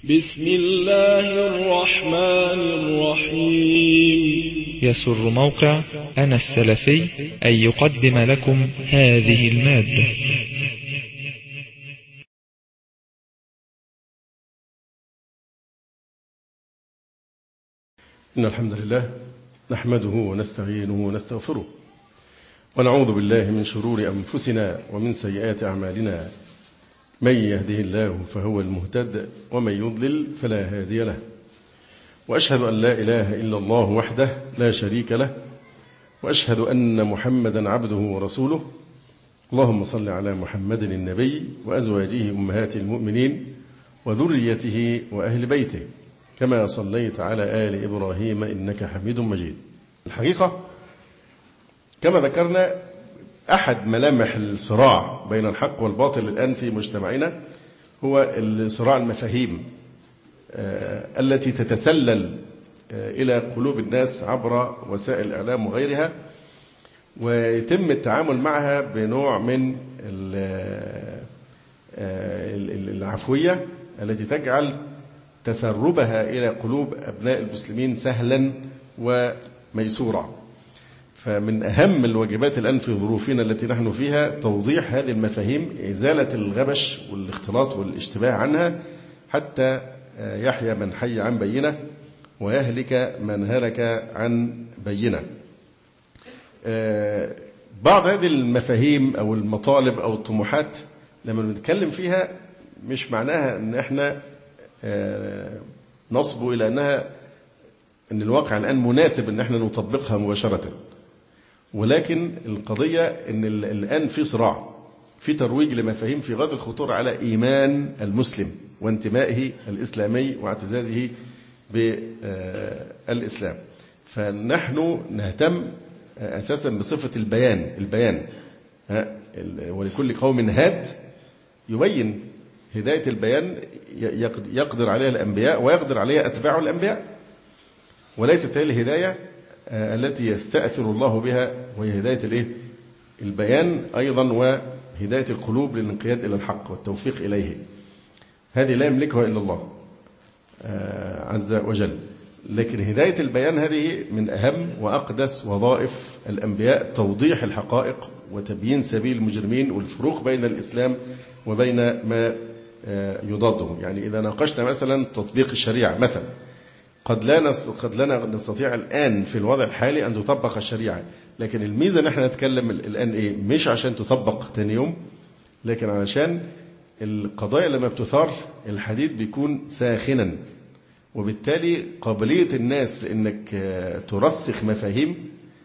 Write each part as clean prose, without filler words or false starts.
بسم الله الرحمن الرحيم. يسر موقع أنا السلفي أن يقدم لكم هذه المادة. إن الحمد لله نحمده ونستعينه ونستغفره ونعوذ بالله من شرور أنفسنا ومن سيئات أعمالنا. من يهده الله فهو المهتد ومن يضلل فلا هادي له، وأشهد أن لا إله إلا الله وحده لا شريك له، وأشهد أن محمدا عبده ورسوله. اللهم صل على محمد النبي وأزواجه أمهات المؤمنين وذريته وأهل بيته كما صليت على آل إبراهيم إنك حميد مجيد. الحقيقة كما ذكرنا أحد ملامح الصراع بين الحق والباطل الآن في مجتمعنا هو الصراع المفاهيم التي تتسلل إلى قلوب الناس عبر وسائل الإعلام وغيرها، ويتم التعامل معها بنوع من العفوية التي تجعل تسربها إلى قلوب أبناء المسلمين سهلا وميسورا. فمن أهم الواجبات الآن في ظروفنا التي نحن فيها توضيح هذه المفاهيم، إزالة الغبش والاختلاط والاشتباه عنها حتى يحيى من حي عن بينة ويهلك من هلك عن بينة. بعض هذه المفاهيم أو المطالب أو الطموحات لما نتكلم فيها مش معناها أن احنا نصب إلى أن الواقع الآن مناسب أن احنا نطبقها مباشرة، ولكن القضية أن الآن في صراع، في ترويج لمفاهيم في غاية الخطورة على إيمان المسلم وانتمائه الإسلامي واعتزازه بالإسلام. فنحن نهتم أساسا بصفة البيان ولكل قوم هاد يبين. هداية البيان يقدر عليها الأنبياء ويقدر عليها أتباع الأنبياء، وليست هي الهداية التي يستأثر الله بها، وهي هداية البيان أيضا وهداية القلوب للانقياد إلى الحق والتوفيق إليه. هذه لا يملكها إلا الله عز وجل، لكن هداية البيان هذه من أهم وأقدس وظائف الأنبياء، توضيح الحقائق وتبيين سبيل المجرمين والفروق بين الإسلام وبين ما يضاده. يعني إذا ناقشنا مثلا تطبيق الشريعة مثلا، قد لا نستطيع الآن في الوضع الحالي أن تطبق الشريعة، لكن الميزة نحن نتكلم الآن مش عشان تطبق تاني يوم، لكن علشان القضايا لما بتثار الحديد بيكون ساخنا، وبالتالي قابلية الناس لأنك ترسخ مفاهيم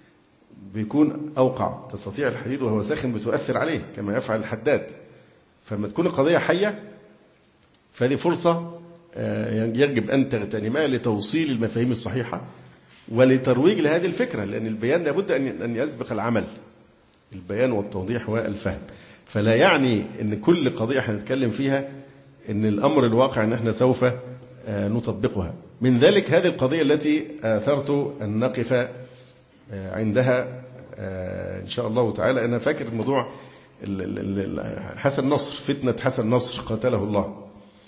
بيكون أوقع. تستطيع الحديد وهو ساخن بتؤثر عليه كما يفعل الحداد. فلما تكون القضية حية فهذه فرصة يجب أن تغتنمها لتوصيل المفاهيم الصحيحة ولترويج لهذه الفكرة، لأن البيان لابد أن يسبق العمل، البيان والتوضيح والفهم. فلا يعني أن كل قضية هنتكلم فيها أن الأمر الواقع أن احنا سوف نطبقها. من ذلك هذه القضية التي أثرت أن نقف عندها إن شاء الله تعالى. أنا فاكر الموضوع حسن نصر، فتنة حسن نصر قاتله الله.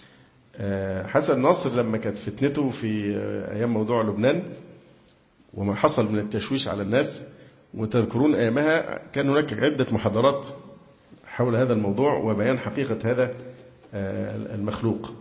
حسن نصر لما كانت فتنته في أيام موضوع لبنان وما حصل من التشويش على الناس، وتذكرون أيامها كان هناك عدة محاضرات حول هذا الموضوع وبيان حقيقة هذا المخلوق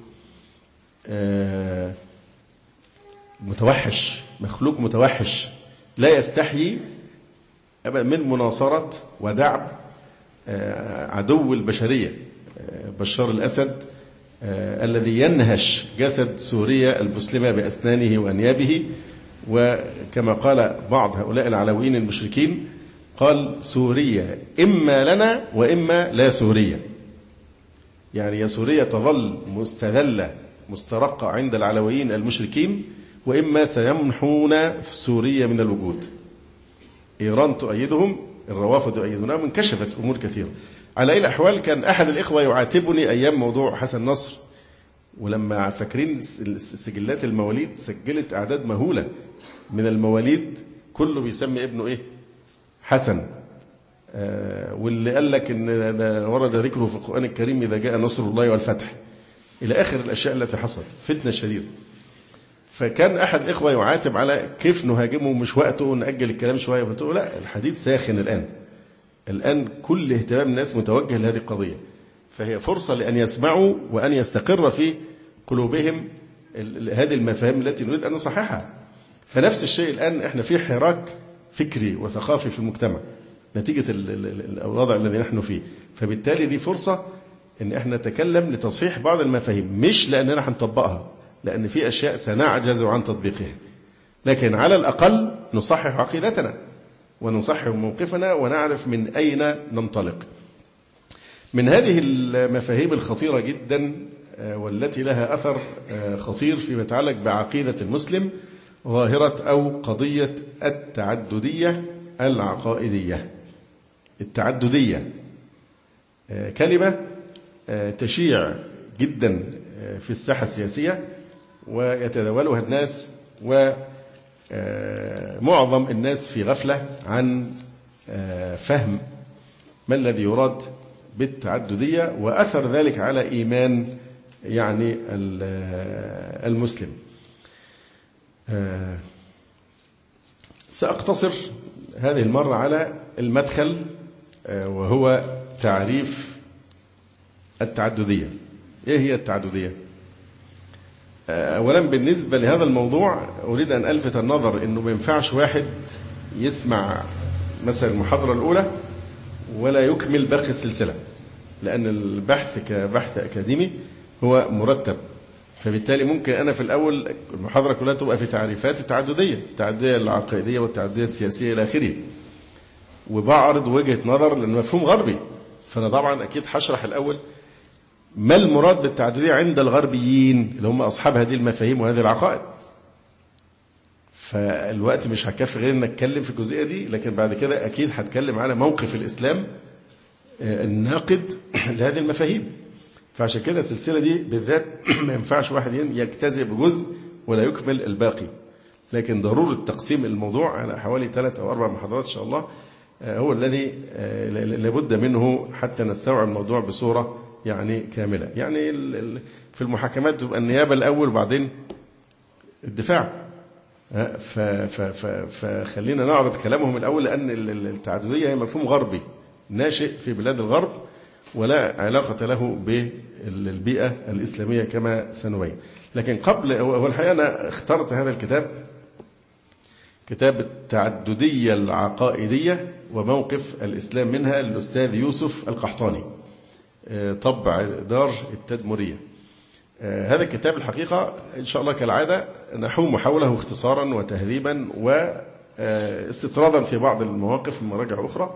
متوحش، مخلوق متوحش لا يستحيي أبدا من مناصرة ودعم عدو البشرية بشار الأسد الذي ينهش جسد سوريا المسلمة بأسنانه وأنيابه. وكما قال بعض هؤلاء العلويين المشركين، قال سوريا إما لنا وإما لا سوريا، يعني يا سوريا تظل مستذلة مسترقة عند العلويين المشركين، وإما سيمحون سوريا من الوجود. إيران تؤيدهم، الروافض يؤيدونهم، انكشفت أمور كثيرة. على أي الأحوال كان أحد الإخوة يعاتبني أيام موضوع حسن نصر، ولما فاكرين سجلات المواليد سجلت أعداد مهولة من المواليد كله بيسمي ابنه حسن، واللي قال لك إن ورد ذكره في القرآن الكريم إذا جاء نصر الله والفتح. إلى آخر الأشياء التي حصلت، فتنة شديدة. فكان أحد الإخوة يعاتب على كيف نهاجمه، مش وقته ونأجل الكلام شوية. قلت له لا، الحديث ساخن الآن كل اهتمام الناس متوجه لهذه القضية، فهي فرصة لأن يسمعوا وأن يستقر في قلوبهم هذه المفاهيم التي نريد أن نصححها. فنفس الشيء الآن إحنا في حراك فكري وثقافي في المجتمع نتيجة الوضع الذي نحن فيه، فبالتالي دي فرصة إن إحنا نتكلم لتصحيح بعض المفاهيم، مش لأننا هنطبقها، لأن في أشياء سنعجز عن تطبيقها، لكن على الأقل نصحح عقيدتنا ونصحح موقفنا ونعرف من أين ننطلق. من هذه المفاهيم الخطيرة جدا والتي لها أثر خطير فيما يتعلق بعقيدة المسلم ظاهرة أو قضية التعددية العقائدية. التعددية كلمة تشيع جدا في الساحة السياسية ويتداولها الناس، ومعظم الناس في غفلة عن فهم ما الذي يراد بالتعددية وأثر ذلك على إيمان يعني المسلم. سأقتصر هذه المرة على المدخل، وهو تعريف التعددية. إيه هي التعددية؟ أولا بالنسبة لهذا الموضوع أريد أن ألفت النظر أنه ما ينفعش واحد يسمع مثلا المحاضرة الأولى ولا يكمل باقي السلسلة، لأن البحث كبحث أكاديمي هو مرتب، فبالتالي ممكن أنا في الأول المحاضرة كلها تبقى في تعريفات التعددية العقائدية والتعددية السياسية إلى آخره، وبعرض وجهة نظر للمفهوم غربي. فأنا طبعا أكيد هشرح الأول ما المراد بالتعددية عند الغربيين اللي هم أصحاب هذه المفاهيم وهذه العقائد. فالوقت مش هكفي غير أن أتكلم في الجزئية دي، لكن بعد كده أكيد هتكلم على موقف الإسلام الناقد لهذه المفاهيم. فعشان كده السلسلة دي بالذات ما ينفعش واحد يجتزئ بجزء ولا يكمل الباقي، لكن ضرورة تقسيم الموضوع على حوالي 3 أو 4 محاضرات إن شاء الله هو الذي لابد منه حتى نستوعب الموضوع بصورة يعني كاملة. يعني في المحاكمات تبقى النيابة الأول وبعدين الدفاع، فخلينا نعرض كلامهم الأول، لأن التعددية هي مفهوم غربي ناشئ في بلاد الغرب ولا علاقة له بالبيئة الإسلامية كما سنبين. لكن قبل والحقيقة أنا اخترت هذا الكتاب، كتاب التعددية العقائدية وموقف الإسلام منها للأستاذ يوسف القحطاني، طبع دار التدمرية. هذا الكتاب الحقيقة إن شاء الله كالعادة نحوم حوله اختصارا وتهذيبا واستطرادا في بعض المواقف من مراجع أخرى،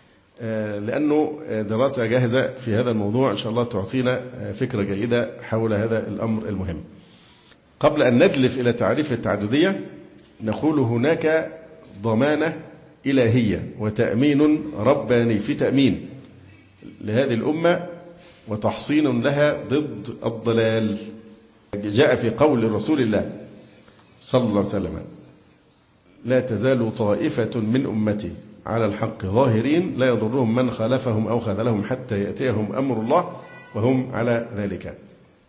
لأنه دراسة جاهزة في هذا الموضوع إن شاء الله تعطينا فكرة جيدة حول هذا الأمر المهم. قبل أن ندلف إلى تعريف التعددية نقول هناك ضمانة إلهية وتأمين رباني، في تأمين لهذه الأمة وتحصين لها ضد الضلال. جاء في قول رسول الله صلى الله عليه وسلم: لا تزال طائفة من أمتي على الحق ظاهرين لا يضرهم من خالفهم أو خذلهم حتى يأتيهم أمر الله وهم على ذلك.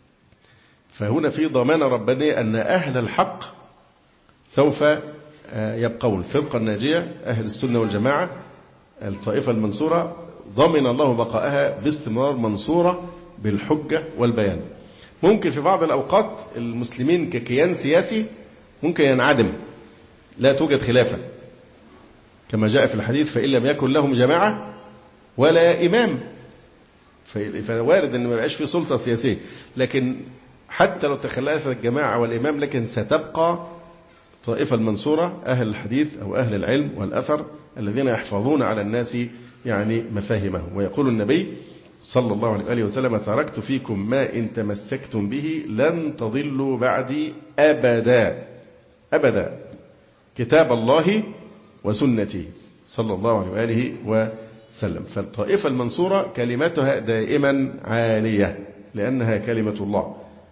فهنا في ضمانة ربانية أن أهل الحق سوف يبقون. الفرقة الناجية أهل السنة والجماعة الطائفة المنصورة ضمن الله بقائها باستمرار منصورة بالحجة والبيان. ممكن في بعض الأوقات المسلمين ككيان سياسي ممكن ينعدم، لا توجد خلافة كما جاء في الحديث: فإن لم يكن لهم جماعة ولا إمام. فوارد أن ما يبقاش في سلطة سياسية، لكن حتى لو تخلفت الجماعة والإمام لكن ستبقى طائفة المنصورة أهل الحديث أو أهل العلم والأثر الذين يحفظون على الناس يعني مفاهمهم. ويقول النبي صلى الله عليه وآله وسلم: تركت فيكم ما إن تمسكتم به لن تضلوا بعدي أبدا أبدا، كتاب الله وسنتي صلى الله عليه وآله وسلم. فالطائفة المنصورة كلمتها دائما عالية لأنها كلمة الله،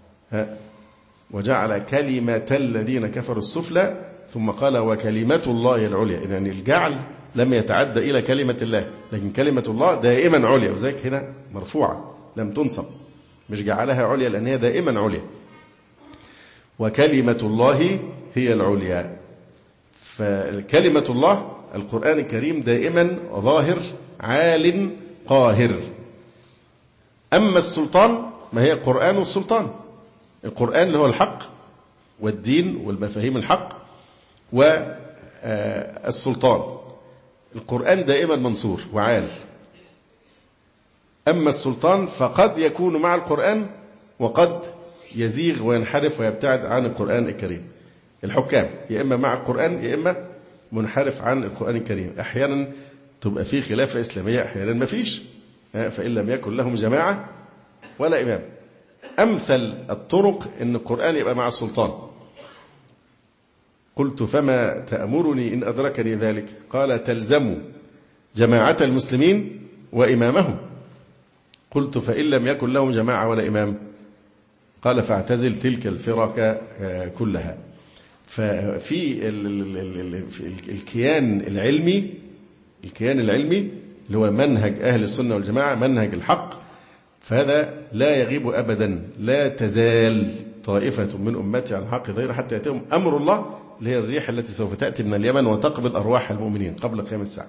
وجعل كلمة الذين كفروا السفلى ثم قال وكلمة الله العليا. يعني الجعل لم يتعدى إلى كلمة الله، لكن كلمة الله دائما عليا، وذلك هنا مرفوعة لم تنصب. مش جعلها عليا لأن هي دائما عليا. وكلمة الله هي العليا. فكلمة الله القرآن الكريم دائما ظاهر عال قاهر. أما السلطان ما هي قرآن السلطان. القرآن اللي هو الحق والدين والمفاهيم الحق، والسلطان القرآن دائما منصور وعال. أما السلطان فقد يكون مع القرآن وقد يزيغ وينحرف ويبتعد عن القرآن الكريم. الحكام يا إما مع القرآن يا إما منحرف عن القرآن الكريم. أحيانا تبقى فيه خلافة إسلامية، أحيانا ما فيش، فإن لم يكن لهم جماعة ولا إمام. أمثل الطرق أن القرآن يبقى مع السلطان. قلت فما تأمرني إن أدركني ذلك؟ قال تلزم جماعة المسلمين وإمامهم. قلت فإن لم يكن لهم جماعة ولا إمام؟ قال فاعتزل تلك الفرق كلها. ففي الكيان العلمي اللي هو منهج أهل السنة والجماعة، منهج الحق، فهذا لا يغيب أبدا. لا تزال طائفة من أمتي على الحق ظاهرة حتى يأتيهم أمر الله، اللي هي الريح التي سوف تأتي من اليمن وتقبض أرواح المؤمنين قبل قيام الساعة.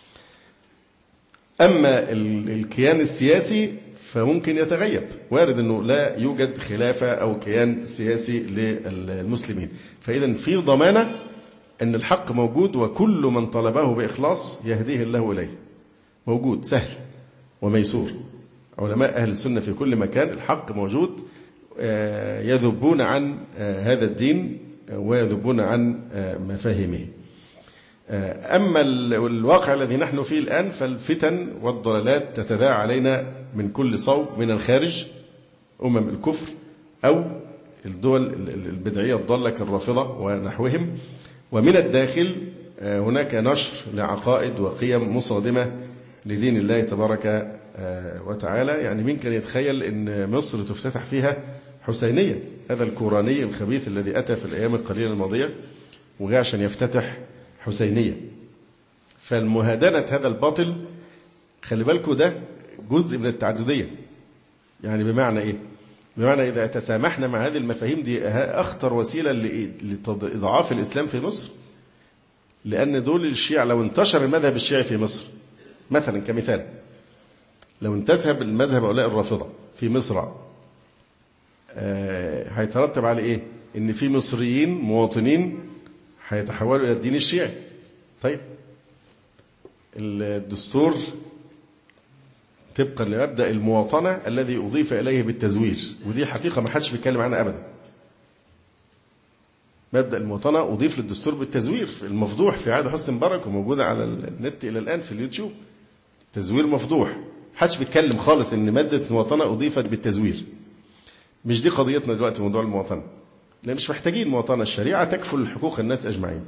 أما الكيان السياسي فممكن يتغيب، وارد أنه لا يوجد خلافة أو كيان سياسي للمسلمين. فإذا في ضمانة أن الحق موجود، وكل من طلبه بإخلاص يهديه الله إليه. موجود سهل وميسور. علماء أهل السنة في كل مكان الحق موجود، يذبون عن هذا الدين ويذبون عن مفاهيمه. أما الواقع الذي نحن فيه الآن فالفتن والضلالات تتذاعى علينا من كل صوب، من الخارج أمم الكفر أو الدول البدعية الضالة كالرافضة ونحوهم، ومن الداخل هناك نشر لعقائد وقيم مصادمة لدين الله تبارك وتعالى. يعني مين كان يتخيل أن مصر تفتتح فيها حسينية؟ هذا الكوراني الخبيث الذي أتى في الأيام القليلة الماضية وجاء عشان يفتتح حسينية. فالمهادنة هذا الباطل خلي بالكم ده جزء من التعددية. يعني بمعنى إيه؟ بمعنى إذا تسامحنا مع هذه المفاهيم دي أخطر وسيلة لإضعاف الإسلام في مصر. لأن دول الشيعة لو انتشر المذهب الشيعي في مصر مثلا كمثال، لو انتسب المذهب هؤلاء الرافضة في مصر هيترتب على إيه؟ إن في مصريين مواطنين هيتحولوا إلى الدين الشيعي. طيب الدستور طبقا لمبدأ المواطنة الذي أضيف إليه بالتزوير، ودي حقيقة ما حدش بيتكلم عنها أبدا. مبدأ المواطنة أضيف للدستور بالتزوير المفضوح في عهد حسني مبارك، وموجودة على النت إلى الآن في اليوتيوب. تزوير مفضوح، حدش بيتكلم خالص إن مادة المواطنة أضيفت بالتزوير. مش دي قضيتنا دلوقتي موضوع المواطنة، لأن مش محتاجين مواطنة، الشريعة تكفل حقوق الناس أجمعين.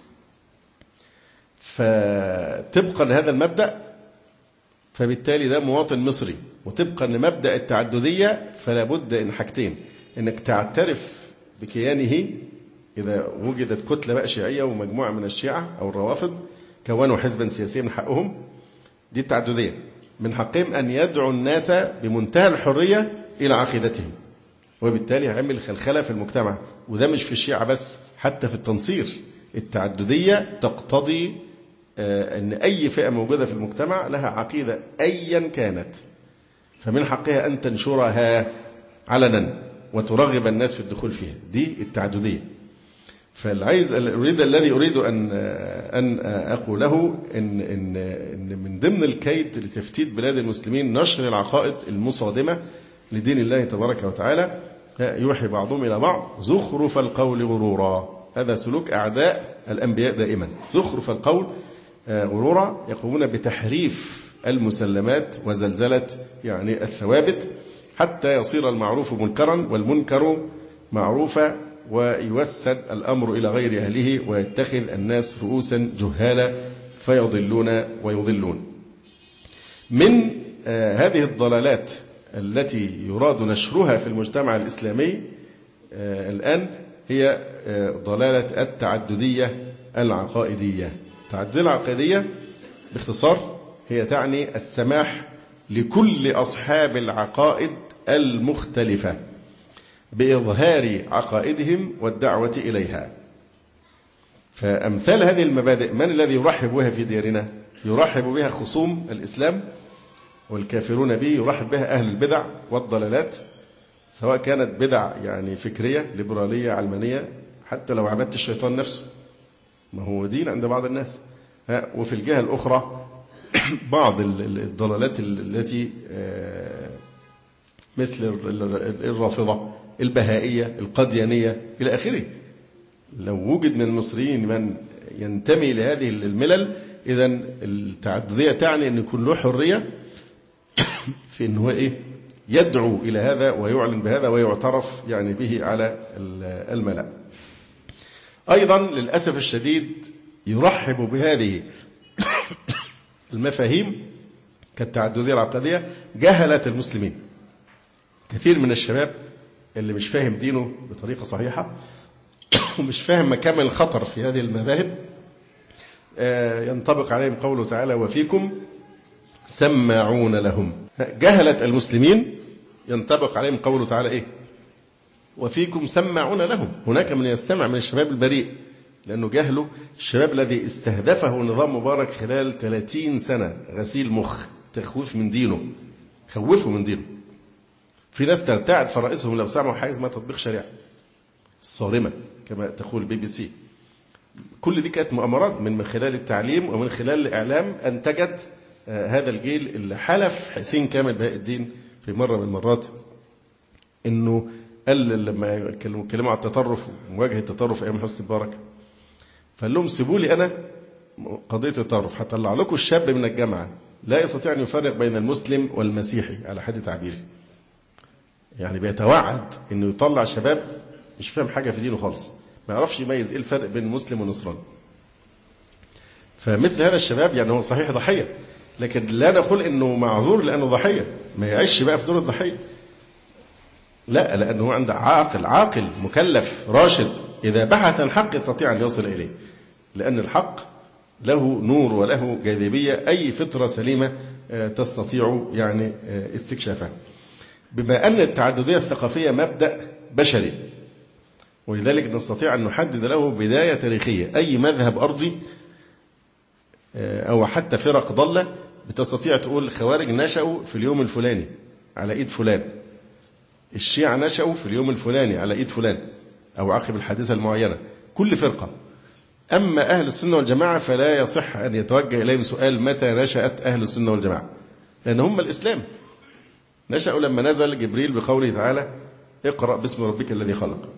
فتبقى لهذا المبدأ فبالتالي ده مواطن مصري، وطبقا لمبدأ التعددية فلا بد إن حاجتين: إنك تعترف بكيانه. إذا وجدت كتلة بقى شيعية ومجموعة من الشيعة أو الروافض كونوا حزبا سياسيا من حقهم، دي التعددية، من حقهم أن يدعوا الناس بمنتهى الحرية إلى عقيدتهم، وبالتالي هيعمل خلخلة في المجتمع. وده مش في الشيعة بس، حتى في التنصير التعددية تقتضي أن أي فئة موجودة في المجتمع لها عقيدة أيا كانت، فمن حقها أن تنشرها علنا وترغب الناس في الدخول فيها. دي التعددية. الذي أريد أن أقوله إن من ضمن الكيد لتفتيت بلاد المسلمين نشر العقائد المصادمة لدين الله تبارك وتعالى. يوحي بعضهم إلى بعض زخرف القول غرورا. هذا سلوك أعداء الأنبياء دائما، زخرف القول غرورا، يقومون بتحريف المسلمات وزلزلة يعني الثوابت حتى يصير المعروف منكرا والمنكر معروفا، ويوسد الأمر إلى غير أهله، ويتخذ الناس رؤوسا جهالا فيضلون ويضلون. من هذه الضلالات التي يراد نشرها في المجتمع الإسلامي الآن هي ضلالة التعددية العقائدية. التعددية العقائدية باختصار هي تعني السماح لكل أصحاب العقائد المختلفة بإظهار عقائدهم والدعوة إليها. فأمثال هذه المبادئ من الذي يرحب بها في ديارنا؟ يرحب بها خصوم الإسلام والكافرون به، يرحب بها أهل البدع والضلالات، سواء كانت بدع يعني فكرية ليبرالية علمانية، حتى لو عبادة الشيطان نفسه ما هو دين عند بعض الناس. وفي الجهة الأخرى بعض الضلالات التي مثل الرافضة، البهائية، القديانية إلى آخره. لو وجد من المصريين من ينتمي لهذه الملل، إذن التعددية تعني أن يكون له حرية في أنه يدعو إلى هذا ويعلن بهذا ويعترف يعني به على الملأ. أيضا للأسف الشديد يرحب بهذه المفاهيم كالتعددية العقدية جهلة المسلمين. كثير من الشباب اللي مش فاهم دينه بطريقة صحيحة ومش فاهم مكامن الخطر في هذه المذاهب ينطبق عليهم قوله تعالى وفيكم سماعون لهم. جهلة المسلمين ينطبق عليهم قوله تعالى وفيكم سماعون لهم. هناك من يستمع من الشباب البريء لأنه جهله الشباب الذي استهدفه نظام مبارك خلال 30 سنة غسيل مخ، تخويف من دينه، خوفه من دينه. في ناس ترتعد فرائسهم لو سمعوا حاجة اسمها تطبيق شريعة الصارمة كما تقول BBC. كل دي كانت مؤامرات من خلال التعليم ومن خلال الإعلام أنتجت هذا الجيل اللي حلف حسين كامل بهاء الدين في مرة من المرات إنه قال لما كلموا على التطرف ومواجهة التطرف أيام حسني مبارك، فقال لهم سيبوا لي أنا قضية التطرف، هطلع لكم الشاب من الجامعة لا يستطيع أن يفرق بين المسلم والمسيحي على حد تعبيري. يعني بيتوعد إنه يطلع شباب مش فاهم حاجة في دينه خالص، ما يعرفش يميز إيه الفرق بين المسلم والنصراني. فمثل هذا الشباب يعني هو صحيح ضحية، لكن لا نقول إنه معذور لأنه ضحية، ما يعيش بقى في دور الضحية، لا، لأنه عنده عاقل مكلف راشد إذا بحث عن حق يستطيع أن يصل إليه، لأن الحق له نور وله جاذبية أي فطرة سليمة تستطيع يعني استكشافها. بما أن التعددية الثقافية مبدأ بشري، ولذلك نستطيع أن نحدد له بداية تاريخية. أي مذهب أرضي أو حتى فرق ضالة بتستطيع تقول الخوارج نشأوا في اليوم الفلاني على إيد فلان، الشيعة نشأوا في اليوم الفلاني على إيد فلان أو عقب الحادثة المعينة، كل فرقة. أما أهل السنة والجماعة فلا يصح أن يتوجه إليهم سؤال متى نشأت أهل السنة والجماعة، لأن هم الإسلام نشأوا لما نزل جبريل بقوله تعالى اقرأ باسم ربك الذي خلق.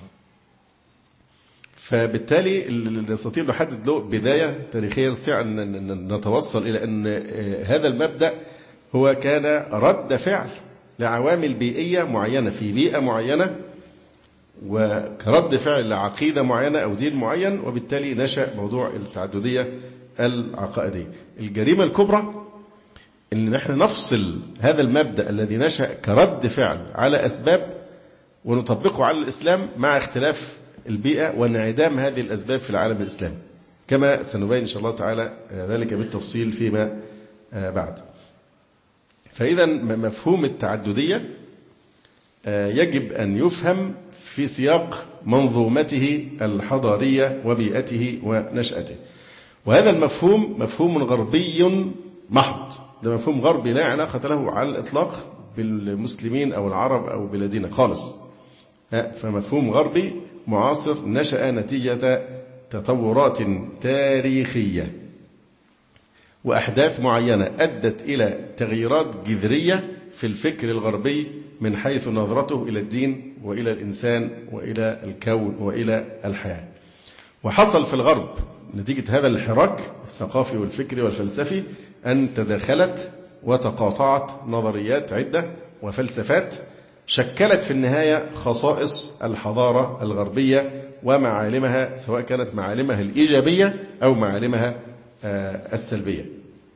فبالتالي نستطيع نحدد له بداية تاريخية، نستطيع أن نتوصل إلى أن هذا المبدأ هو كان رد فعل لعوامل بيئية معينة في بيئة معينة، وكرد فعل لعقيدة معينة أو دين معين، وبالتالي نشأ موضوع التعددية العقائدية. الجريمة الكبرى أن نحن نفصل هذا المبدأ الذي نشأ كرد فعل على أسباب ونطبقه على الإسلام مع اختلاف البيئة وانعدام هذه الأسباب في العالم الإسلامي، كما سنبين إن شاء الله تعالى ذلك بالتفصيل فيما بعد. فإذا مفهوم التعددية يجب أن يفهم في سياق منظومته الحضارية وبيئته ونشأته. وهذا المفهوم مفهوم غربي محض، ده مفهوم غربي لا علاقة له على الإطلاق بالمسلمين أو العرب أو بلادنا خالص. فمفهوم غربي معاصر نشأ نتيجة تطورات تاريخية وأحداث معينة أدت إلى تغييرات جذرية في الفكر الغربي من حيث نظرته إلى الدين وإلى الإنسان وإلى الكون وإلى الحياة. وحصل في الغرب نتيجة هذا الحراك الثقافي والفكري والفلسفي أن تداخلت وتقاطعت نظريات عدة وفلسفات شكلت في النهاية خصائص الحضارة الغربية ومعالمها، سواء كانت معالمها الإيجابية أو معالمها السلبية.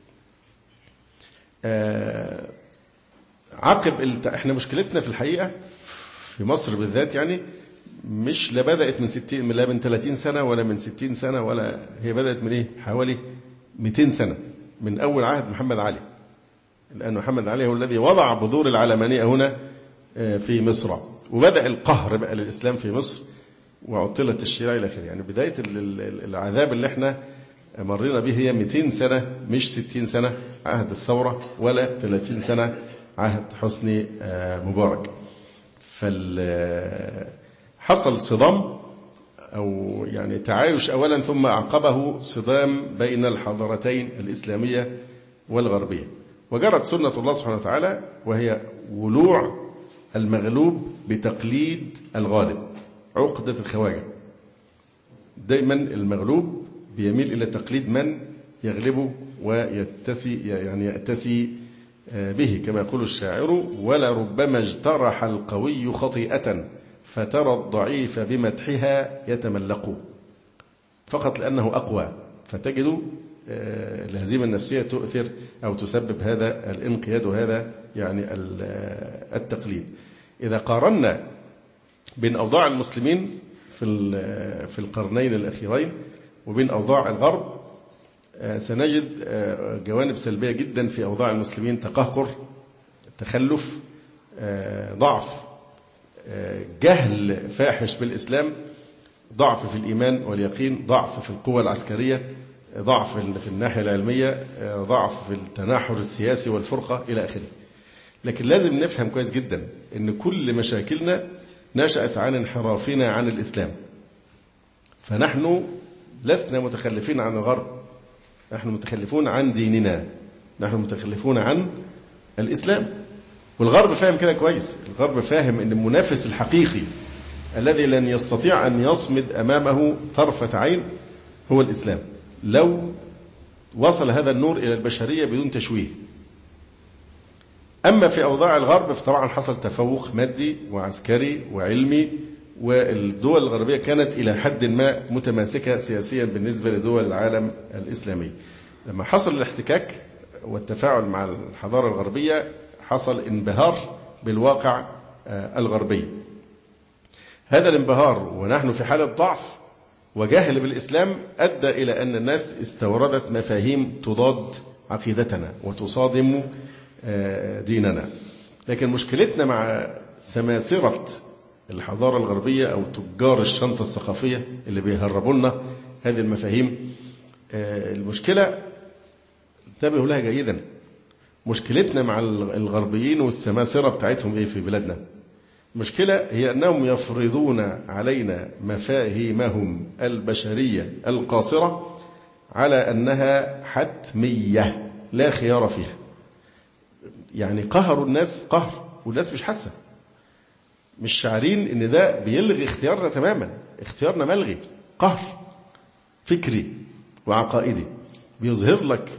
احنا مشكلتنا في الحقيقة في مصر بالذات يعني مش لا بدأت من 30 سنة ولا من 60 سنة، ولا هي بدأت من حوالي 200 سنة من أول عهد محمد علي، لأن محمد علي هو الذي وضع بذور العلمانية هنا في مصر، وبدأ القهر بقى للإسلام في مصر وعطلت الشريعة إلى آخره. يعني بداية العذاب اللي احنا مرينا به هي 200 سنة، مش 60 سنة عهد الثورة ولا 30 سنة عهد حسني مبارك. فحصل صدام أو يعني تعايش أولا، ثم أعقبه صدام بين الحضارتين الإسلامية والغربية، وجرت سنة الله سبحانه وتعالى وهي ولوع المغلوب بتقليد الغالب، عقدة الخواجة. دائما المغلوب بيميل إلى تقليد من يغلبه يأتسي به، كما يقول الشاعر: ولربما اجترح القوي خطيئة فترى الضعيف بمدحها يتملق، فقط لأنه أقوى، فتجد الهزيمة النفسية تؤثر أو تسبب هذا الانقياد وهذا يعني التقليد. إذا قارنا بين أوضاع المسلمين في القرنين الأخيرين وبين أوضاع الغرب، سنجد جوانب سلبية جدا في أوضاع المسلمين: تقهقر، تخلف، ضعف، جهل فاحش بالإسلام، ضعف في الإيمان واليقين، ضعف في القوة العسكرية، ضعف في الناحية العلمية، ضعف في التناحر السياسي والفرقة إلى آخره. لكن لازم نفهم كويس جدا أن كل مشاكلنا نشأت عن انحرافنا عن الإسلام. فنحن لسنا متخلفين عن الغرب، نحن متخلفون عن ديننا، نحن متخلفون عن الإسلام. والغرب فاهم كده كويس. الغرب فاهم أن المنافس الحقيقي الذي لن يستطيع أن يصمد أمامه طرفة عين هو الإسلام، لو وصل هذا النور إلى البشرية بدون تشويه. أما في أوضاع الغرب فطبعا حصل تفوق مادي وعسكري وعلمي، والدول الغربية كانت إلى حد ما متماسكة سياسيا بالنسبة لدول العالم الإسلامي. لما حصل الاحتكاك والتفاعل مع الحضارة الغربية حصل انبهار بالواقع الغربي. هذا الانبهار ونحن في حالة ضعف وجهل بالإسلام أدى إلى أن الناس استوردت مفاهيم تضاد عقيدتنا وتصادم ديننا. لكن مشكلتنا مع سماسرة الحضارة الغربية أو تجار الشنطة الثقافية اللي بيهربوا لنا هذه المفاهيم، المشكلة انتبهوا لها جيدا. مشكلتنا مع الغربيين والسماسرة بتاعتهم إيه في بلادنا؟ المشكلة هي أنهم يفرضون علينا مفاهيمهم البشرية القاصرة على أنها حتمية لا خيار فيها. يعني قهروا الناس قهر والناس مش حاسة، مش شعرين ان ده بيلغي اختيارنا تماما. اختيارنا ملغي، قهر فكري وعقائدي بيظهر لك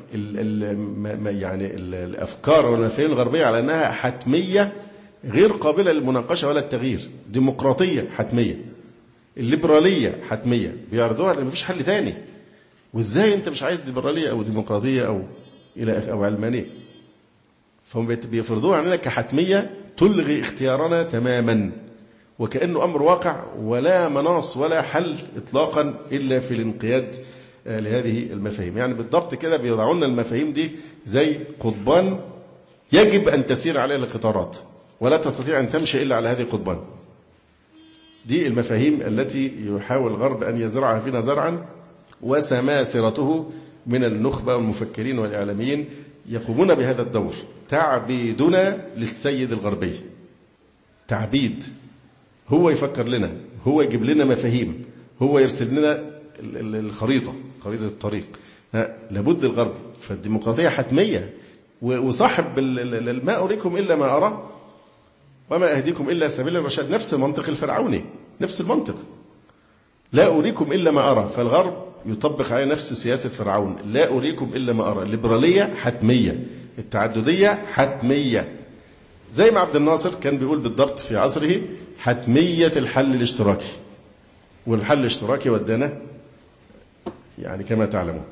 الافكار والمفاهيم الغربيه على انها حتميه غير قابله للمناقشه ولا التغيير. ديمقراطيه حتميه، الليبراليه حتميه، بيعرضوها ان مفيش حل تاني. وازاي انت مش عايز ليبراليه او ديمقراطيه او علمانيه؟ فهم بيفرضوها علينا كحتميه تلغي اختيارنا تماما، وكأنه أمر واقع ولا مناص ولا حل إطلاقا إلا في الانقياد لهذه المفاهيم. يعني بالضبط كده بيضعون المفاهيم دي زي قضبان يجب أن تسير عليه القطارات، ولا تستطيع أن تمشي إلا على هذه القضبان. دي المفاهيم التي يحاول الغرب أن يزرعها فينا زرعا، وسماسرته من النخبة والمفكرين والإعلاميين يقومون بهذا الدور. تعبيدنا للسيد الغربي، تعبيد. هو يفكر لنا، هو يجيب لنا مفاهيم، هو يرسل لنا الخريطة، خريطة الطريق. لابد الغرب. فالديمقراطية حتمية، وصاحب ما أريكم إلا ما أرى وما أهديكم إلا سبيل الرشاد. نفس المنطق الفرعوني، نفس المنطق، لا أريكم إلا ما أرى. فالغرب يطبق عليه نفس سياسة فرعون، لا أريكم إلا ما أرى. الليبرالية حتمية، التعددية حتمية، زي ما عبد الناصر كان بيقول بالضبط في عصره: حتمية الحل الاشتراكي. والحل الاشتراكي ودانا يعني كما تعلمون.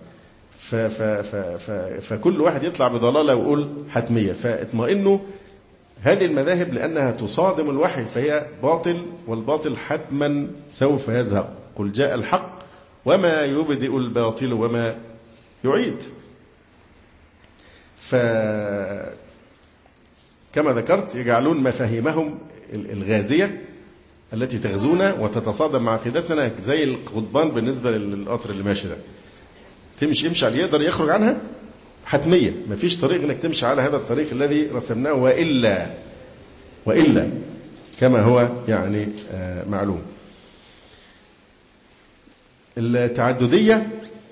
فكل واحد يطلع بضلالة ويقول حتمية. فاطمئنوا هذه المذاهب لأنها تصادم الوحي، فهي باطل، والباطل حتما سوف يزهق. قل جاء الحق وما يبدئ الباطل وما يعيد. فكما كما ذكرت يجعلون مفاهيمهم الغازية التي تغزونا وتتصادم مع عقيدتنا زي القضبان بالنسبة للقطر اللي ماشي ده. يمشي على يقدر يخرج عنها حتمية، ما فيش طريق انك تمشي على هذا الطريق الذي رسمناه، وإلا كما هو يعني معلوم. التعددية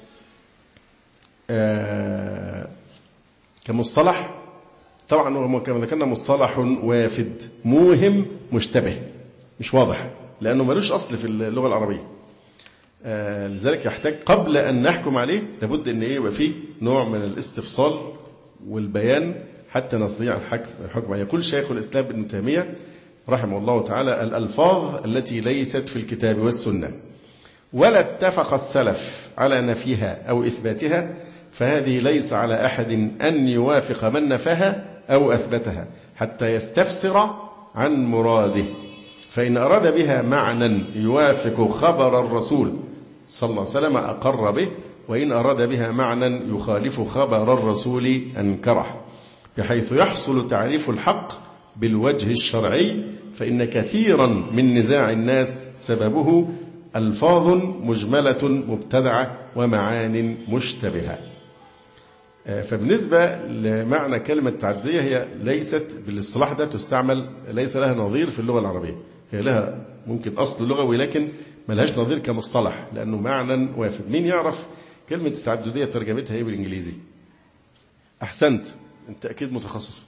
كمصطلح طبعا هو كما ذكرنا مصطلح وافد موهم مشتبه مش واضح، لأنه ملوش أصل في اللغة العربية. لذلك يحتاج قبل أن نحكم عليه لابد أن يبقى فيه نوع من الاستفصال والبيان حتى نستطيع الحكم. يقول شيخ الإسلام ابن تيمية رحمه الله تعالى: الألفاظ التي ليست في الكتاب والسنة ولا اتفق السلف على نفيها أو إثباتها فهذه ليس على أحد أن يوافق من نفاها أو أثبتها حتى يستفسر عن مراده، فإن أراد بها معنى يوافق خبر الرسول صلى الله عليه وسلم أقر به، وإن أراد بها معنى يخالف خبر الرسول أنكره، بحيث يحصل تعريف الحق بالوجه الشرعي، فإن كثيرا من نزاع الناس سببه ألفاظ مجملة مبتدعة ومعان مشتبهة. فبالنسبة لمعنى كلمة تعددية هي ليست بالاصطلاح ده تستعمل، ليس لها نظير في اللغة العربية، هي لها ممكن أصل لغوي لكن ما لهاش نظير كمصطلح لأنه معنى وافد. مين يعرف كلمة التعددية ترجمتها ايه بالإنجليزي؟ أحسنت، أنت أكيد متخصص.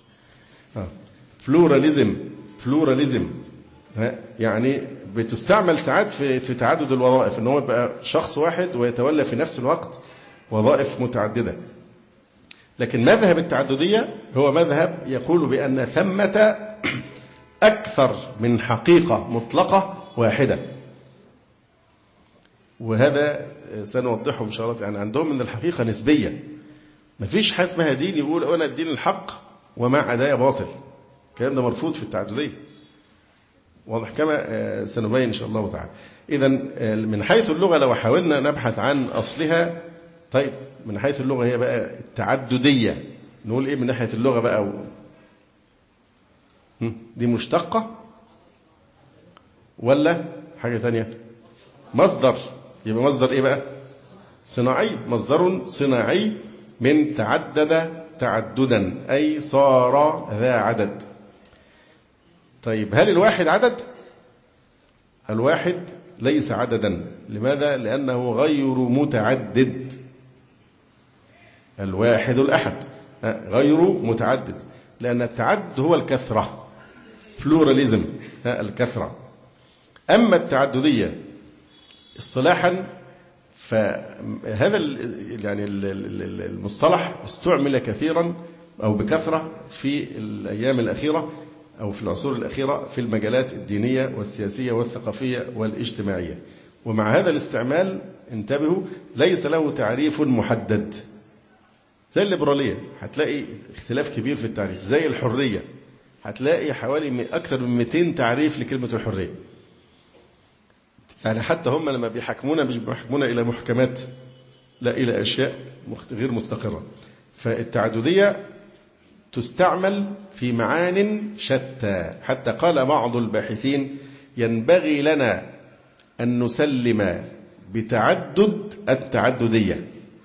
بلوراليزم يعني بتستعمل ساعات في تعدد الوظائف، إنه يبقى شخص واحد ويتولى في نفس الوقت وظائف متعددة. لكن مذهب التعددية هو مذهب يقول بأن ثمة أكثر من حقيقة مطلقة واحدة، وهذا سنوضحه إن شاء الله. يعني عندهم من الحقيقة نسبية، ما فيش حاجة اسمها دين يقول أنا الدين الحق وما عدايا باطل، الكلام ده مرفوض في التعددية، واضح كما سنبين إن شاء الله تعالى. إذن من حيث اللغة لو حاولنا نبحث عن أصلها، طيب من حيث اللغة هي بقى التعددية نقول إيه من ناحية اللغة بقى؟ دي مشتقة ولا حاجة تانية؟ مصدر، يبقى مصدر إيه بقى؟ صناعي، مصدر صناعي من تعدد تعددا أي صار ذا عدد. طيب هل الواحد عدد؟ الواحد ليس عددا. لماذا؟ لأنه غير متعدد. الواحد الأحد غير متعدد، لأن التعدد هو الكثرة، بلوراليزم الكثرة. أما التعددية اصطلاحا فهذا يعني المصطلح استعمل كثيرا أو بكثرة في الأيام الأخيرة أو في العصور الأخيرة في المجالات الدينية والسياسية والثقافية والاجتماعية. ومع هذا الاستعمال انتبهوا ليس له تعريف محدد. زي الليبرالية هتلاقي اختلاف كبير في التعريف، زي الحرية هتلاقي حوالي أكثر من 200 تعريف لكلمة الحرية. يعني حتى هم لما بيحكمونا مش بيحكمونا إلى محكمات، لا إلى أشياء غير مستقرة. فالتعددية تستعمل في معان شتى، حتى قال بعض الباحثين ينبغي لنا أن نسلم بتعدد التعددية.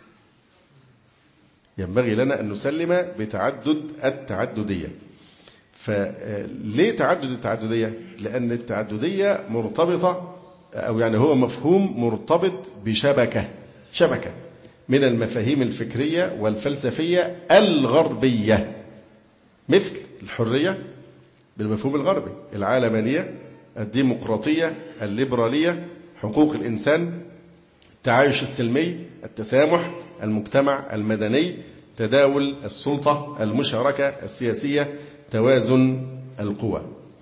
ينبغي لنا أن نسلم بتعدد التعددية. فليه تعدد التعددية؟ لأن التعددية مرتبطة، أو يعني هو مفهوم مرتبط بشبكة من المفاهيم الفكرية والفلسفية الغربية، مثل الحرية بالمفهوم الغربي، العالمانية، الديمقراطية، الليبرالية، حقوق الإنسان، التعايش السلمي، التسامح، المجتمع المدني، تداول السلطة، المشاركة السياسية، توازن القوى.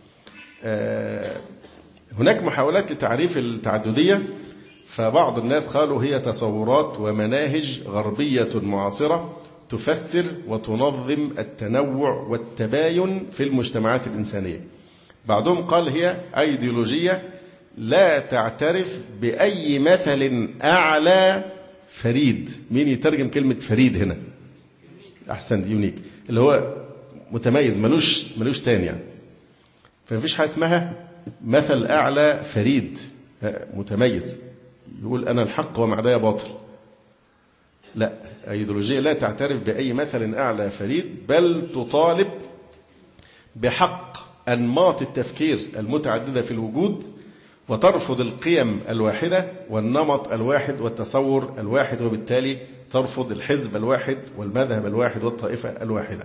هناك محاولات لتعريف التعددية، فبعض الناس قالوا هي تصورات ومناهج غربية معاصرة تفسر وتنظم التنوع والتباين في المجتمعات الإنسانية. بعضهم قال هي أيديولوجية لا تعترف بأي مثل أعلى فريد. مين يترجم كلمة فريد هنا؟ أحسن، يونيك، اللي هو متميز ملوش تاني يعني. فمفيش حاجة اسمها مثل أعلى فريد متميز يقول أنا الحق ومعدايا باطل. لا، أيديولوجية لا تعترف بأي مثل أعلى فريد، بل تطالب بحق أنماط التفكير المتعددة في الوجود، وترفض القيم الواحدة والنمط الواحد والتصور الواحد، وبالتالي ترفض الحزب الواحد والمذهب الواحد والطائفة الواحدة.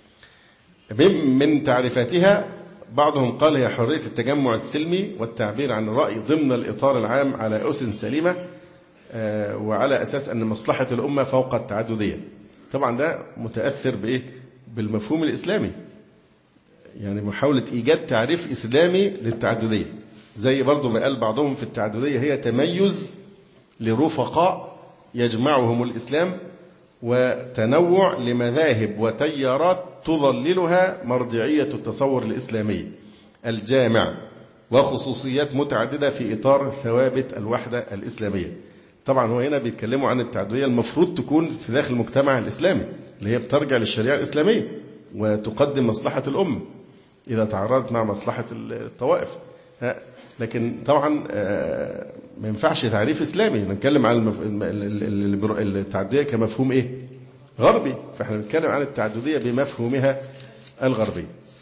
من تعريفاتها بعضهم قال هي حرية التجمع السلمي والتعبير عن الرأي ضمن الإطار العام على أسس سليمة، وعلى أساس أن مصلحة الأمة فوق التعددية. طبعا ده متأثر بإيه؟ بالمفهوم الإسلامي، يعني محاولة إيجاد تعريف إسلامي للتعددية، زي برضو ما قال بعضهم في التعددية هي تميز لرفقاء يجمعهم الإسلام، وتنوع لمذاهب وتيارات تظللها مرجعية التصور الإسلامي الجامع، وخصوصيات متعددة في إطار ثوابت الوحدة الإسلامية. طبعا هو هنا بيتكلموا عن التعددية المفروض تكون في داخل المجتمع الإسلامي، اللي هي بترجع للشريعة الإسلامية وتقدم مصلحة الأمة إذا تعارضت مع مصلحة الطوائف. لكن طبعا ما ينفعش تعريف إسلامي، نتكلم عن التعددية كمفهوم إيه؟ غربي، فإحنا نتكلم عن التعددية بمفهومها الغربي.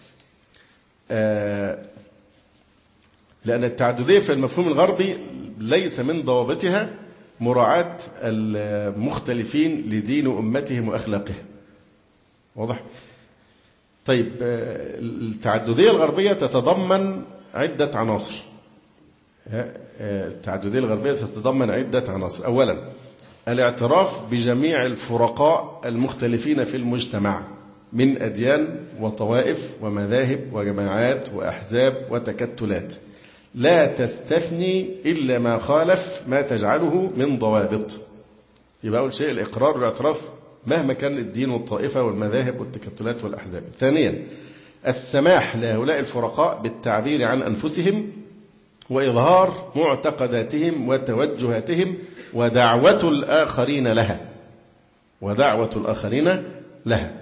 لأن التعددية في المفهوم الغربي ليس من ضوابطها مراعاة المختلفين لدين أمتهم وأخلاقهم. واضح؟ طيب، التعددية الغربية تتضمن عدة عناصر. التعددية الغربية تتضمن عدة عناصر. أولا، الاعتراف بجميع الفرقاء المختلفين في المجتمع من أديان وطوائف ومذاهب وجماعات وأحزاب وتكتلات، لا تستثني إلا ما خالف ما تجعله من ضوابط. يبقى أول شيء الإقرار والاعتراف مهما كان الدين والطائفة والمذاهب والتكتلات والأحزاب. ثانيا، السماح لهؤلاء الفرقاء بالتعبير عن أنفسهم وإظهار معتقداتهم وتوجهاتهم ودعوة الآخرين لها.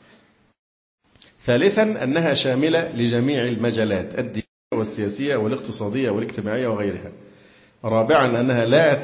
ثالثا، أنها شاملة لجميع المجالات الدينية والسياسية والاقتصادية والاجتماعية وغيرها. رابعا، أنها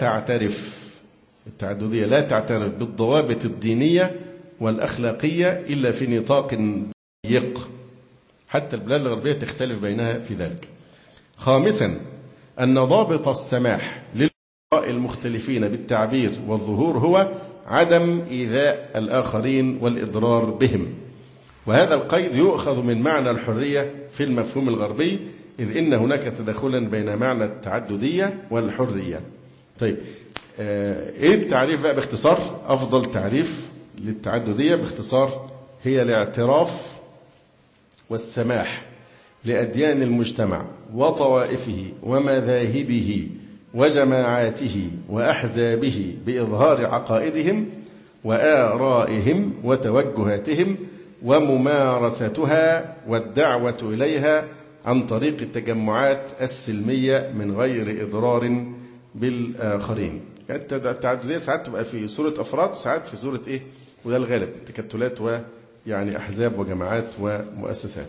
التعددية لا تعترف بالضوابط الدينية والأخلاقية إلا في نطاق ضيق، حتى البلاد الغربية تختلف بينها في ذلك. خامسا، أن ضابط السماح للفرقاء المختلفين بالتعبير والظهور هو عدم إيذاء الآخرين والإضرار بهم، وهذا القيد يؤخذ من معنى الحرية في المفهوم الغربي، إذ إن هناك تداخلا بين معنى التعددية والحرية. طيب، إيه التعريف بقى باختصار؟ أفضل تعريف للتعددية باختصار هي الاعتراف والسماح لأديان المجتمع وطوائفه ومذاهبه وجماعاته وأحزابه بإظهار عقائدهم وآرائهم وتوجهاتهم وممارستها والدعوة إليها عن طريق التجمعات السلمية من غير إضرار بالآخرين. يعني التعددية ساعات تبقى في صورة أفراد، ساعات في صورة إيه؟ وده الغالب، تكتلات ويعني أحزاب وجماعات ومؤسسات.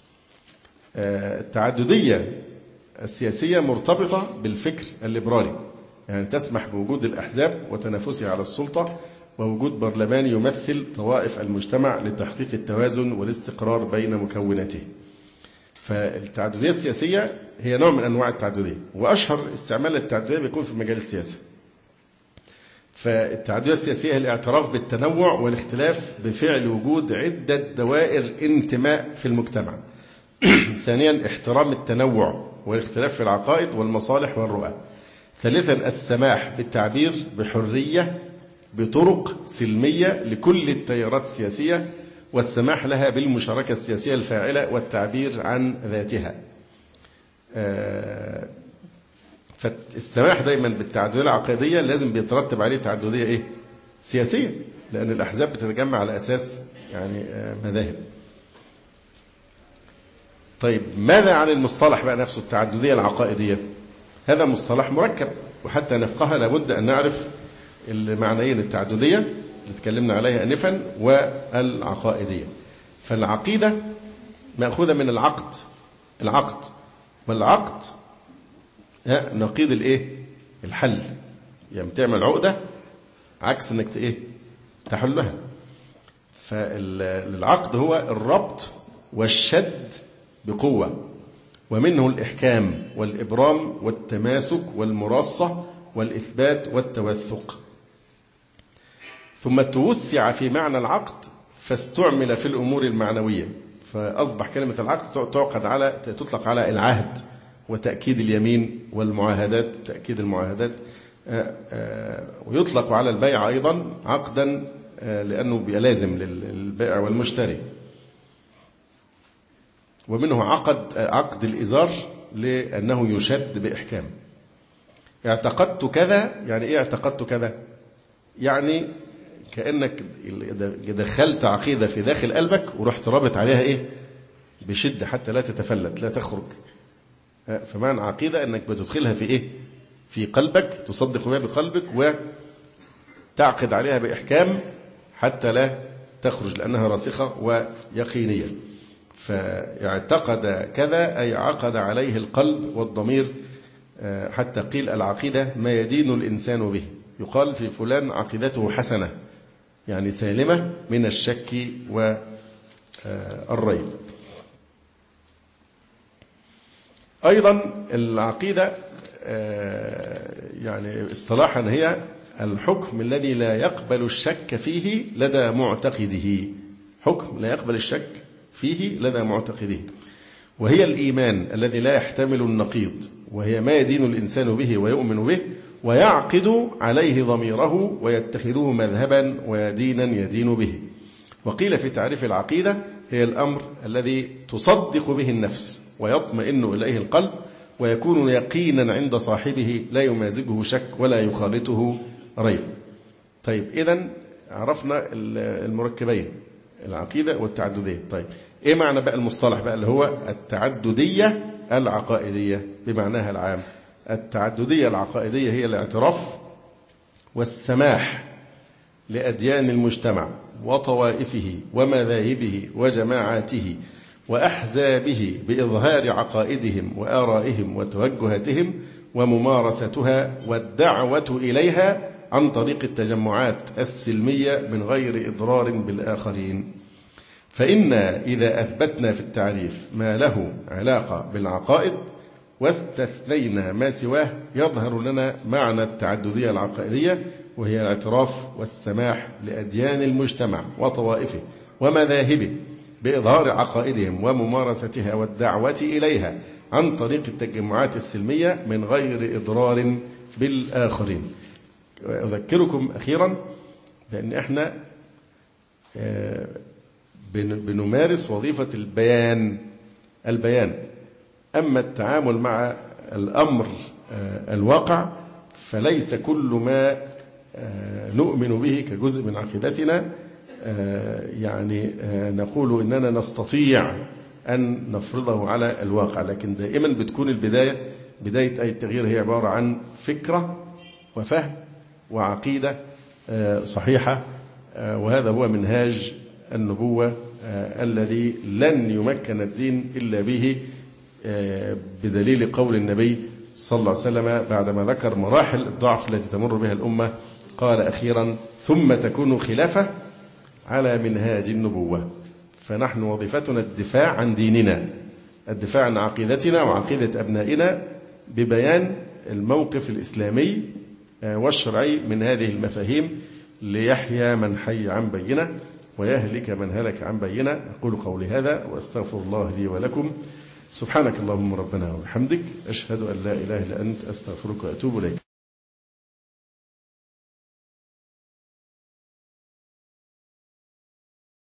التعددية السياسية مرتبطة بالفكر الليبرالي، يعني تسمح بوجود الأحزاب وتنافسها على السلطة ووجود برلمان يمثل طوائف المجتمع لتحقيق التوازن والاستقرار بين مكوناته. فالتعددية السياسية هي نوع من أنواع التعددية، وأشهر استعمال التعددية بيكون في مجال السياسة. فالتعددية السياسية هي الاعتراف بالتنوع والاختلاف بفعل وجود عدة دوائر انتماء في المجتمع. ثانيا، احترام التنوع والاختلاف في العقائد والمصالح والرؤى. ثالثا، السماح بالتعبير بحرية بطرق سلمية لكل التيارات السياسية، والسماح لها بالمشاركة السياسية الفاعلة والتعبير عن ذاتها. فالسماح دايما بالتعددية العقائدية لازم بيترتب عليه تعددية سياسية، لأن الأحزاب بتتجمع على أساس يعني مذاهب. طيب، ماذا عن المصطلح بقى نفسه التعددية العقائدية؟ هذا مصطلح مركب، وحتى نفقها لابد أن نعرف المعنيين، التعددية اللي تكلمنا عليها آنفا والعقائدية. فالعقيدة مأخوذة من العقد والعقد نقيض الحل. يعني تعمل عقدة عكس انك تحلها. فالعقد هو الربط والشد بقوة، ومنه الإحكام والإبرام والتماسك والمراصة والإثبات والتوثق. ثم توسع في معنى العقد فاستعمل في الأمور المعنوية، فأصبح كلمة العقد تطلق على العهد وتأكيد اليمين والمعاهدات، تأكيد المعاهدات، ويطلق على البيع أيضا عقدا لأنه بيلازم للبائع والمشتري. ومنه عقد الإزار لأنه يشد بإحكام. اعتقدت كذا، يعني إيه اعتقدت كذا؟ يعني كأنك دخلت عقيدة في داخل قلبك ورحت رابط عليها بشدة حتى لا تتفلت لا تخرج. فمعنى عقيدة أنك بتدخلها في قلبك، تصدق بها بقلبك وتعقد عليها بإحكام حتى لا تخرج لأنها راسخة ويقينية. فاعتقد كذا أي عقد عليه القلب والضمير، حتى قيل العقيدة ما يدين الإنسان به. يقال في فلان عقيدته حسنة، يعني سالمة من الشك والريب. أيضا العقيدة يعني اصطلاحا هي الحكم الذي لا يقبل الشك فيه لدى معتقده. حكم لا يقبل الشك فيه لدى معتقده، وهي الإيمان الذي لا يحتمل النقيض، وهي ما يدين الإنسان به ويؤمن به ويعقد عليه ضميره ويتخذه مذهبا ودينا يدين به. وقيل في تعريف العقيدة هي الأمر الذي تصدق به النفس ويطمئن إليه القلب ويكون يقينا عند صاحبه لا يمازجه شك ولا يخالطه ريب. طيب إذن عرفنا المركبين، العقيدة والتعددية. طيب إيه معنى بقى المصطلح بقى اللي هو التعددية العقائدية بمعناها العام؟ التعددية العقائدية هي الاعتراف والسماح لأديان المجتمع وطوائفه ومذاهبه وجماعاته وأحزابه بإظهار عقائدهم وآرائهم وتوجهاتهم وممارستها والدعوة إليها عن طريق التجمعات السلمية من غير إضرار بالآخرين. فإن إذا أثبتنا في التعريف ما له علاقة بالعقائد واستثنينا ما سواه يظهر لنا معنى التعددية العقائدية، وهي الاعتراف والسماح لأديان المجتمع وطوائفه ومذاهبه بإظهار عقائدهم وممارستها والدعوة إليها عن طريق التجمعات السلمية من غير إضرار بالآخرين. أذكركم أخيرا بأن احنا بنمارس وظيفة البيان. أما التعامل مع الأمر الواقع فليس كل ما نؤمن به كجزء من عقيدتنا يعني نقول إننا نستطيع أن نفرضه على الواقع، لكن دائما بتكون بداية أي تغيير هي عبارة عن فكرة وفهم وعقيدة صحيحة، وهذا هو منهاج النبوة الذي لن يمكن الدين إلا به، بدليل قول النبي صلى الله عليه وسلم بعدما ذكر مراحل الضعف التي تمر بها الأمة قال أخيرا ثم تكون خلافة على منهاج النبوة. فنحن وظيفتنا الدفاع عن ديننا، الدفاع عن عقيدتنا وعقيدة أبنائنا ببيان الموقف الإسلامي والشرعي من هذه المفاهيم ليحيا من حي عن بينة ويهلك من هلك عن بينة. أقول قولي هذا وأستغفر الله لي ولكم. سبحانك اللهم ربنا وبحمدك، أشهد أن لا إله إلا أنت، أستغفرك وأتوب إليك.